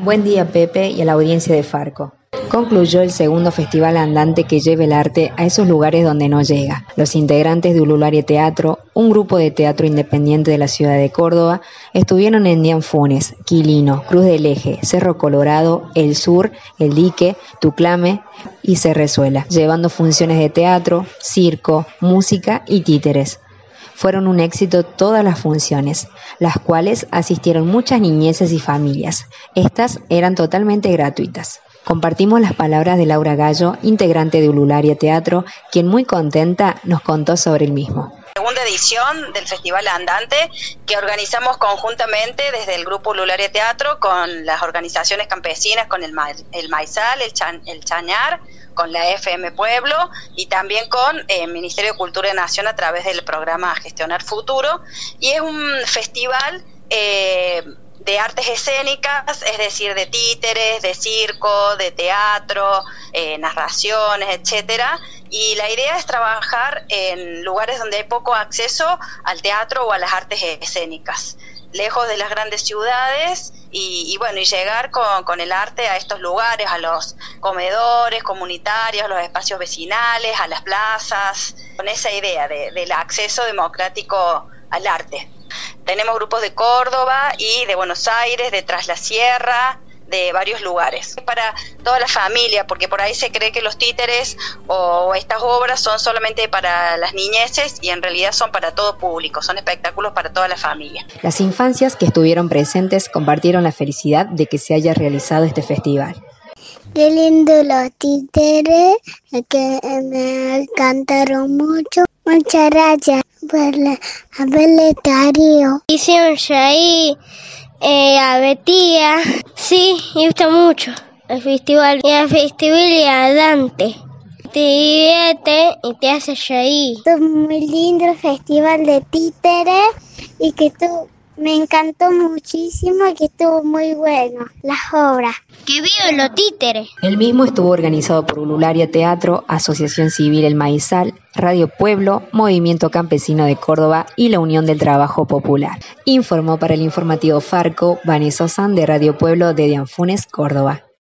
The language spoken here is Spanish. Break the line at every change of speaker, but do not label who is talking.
Buen día, Pepe, y a la audiencia de Farco. Concluyó el segundo festival andante que lleva el arte a esos lugares donde no llega. Los integrantes de Ulularia Teatro, un grupo de teatro independiente de la ciudad de Córdoba, estuvieron en Dianfunes, Quilino, Cruz del Eje, Cerro Colorado, El Sur, El Dique, Tuclame y Cerrezuela, llevando funciones de teatro, circo, música y títeres. Fueron un éxito todas las funciones, las cuales asistieron muchas niñeces y familias. Estas eran totalmente gratuitas. Compartimos las palabras de Laura Gallo, integrante de Ulularia Teatro, quien muy contenta nos contó sobre el mismo.
Segunda edición del Festival Andante que organizamos conjuntamente desde el grupo Ulularia Teatro con las organizaciones campesinas, con el Maizal, el Chañar, con la FM Pueblo y también con el Ministerio de Cultura de Nación a través del programa Gestionar Futuro. Y es un festival de artes escénicas, es decir, de títeres, de circo, de teatro, narraciones, etcétera. Y la idea es trabajar en lugares donde hay poco acceso al teatro o a las artes escénicas, lejos de las grandes ciudades y llegar con el arte a estos lugares, a los comedores comunitarios, a los espacios vecinales, a las plazas, con esa idea del acceso democrático al arte. Tenemos grupos de Córdoba y de Buenos Aires, de Tras la Sierra, de varios lugares. Para toda la familia, porque por ahí se cree que los títeres o estas obras son solamente para las niñeces y en realidad son para todo público, son espectáculos para toda la familia.
Las infancias que estuvieron presentes compartieron la felicidad de que se haya realizado este festival.
Qué lindo los títeres, que me encantaron mucho. Muchas gracias por el comentario.
Hicieron ahí a Betía. Sí, me gusta mucho el festival. Y el festival andante. Te divierte y te hace reír.
Es muy lindo el festival de títeres y que me encantó muchísimo y que estuvo muy bueno las obras.
¡Que vivan los títeres!
El mismo estuvo organizado por Ulularia Teatro, Asociación Civil El Maizal, Radio Pueblo, Movimiento Campesino de Córdoba y la Unión del Trabajo Popular. Informó para el informativo Farco Vanessa Osan de Radio Pueblo de Dianfunes, Córdoba.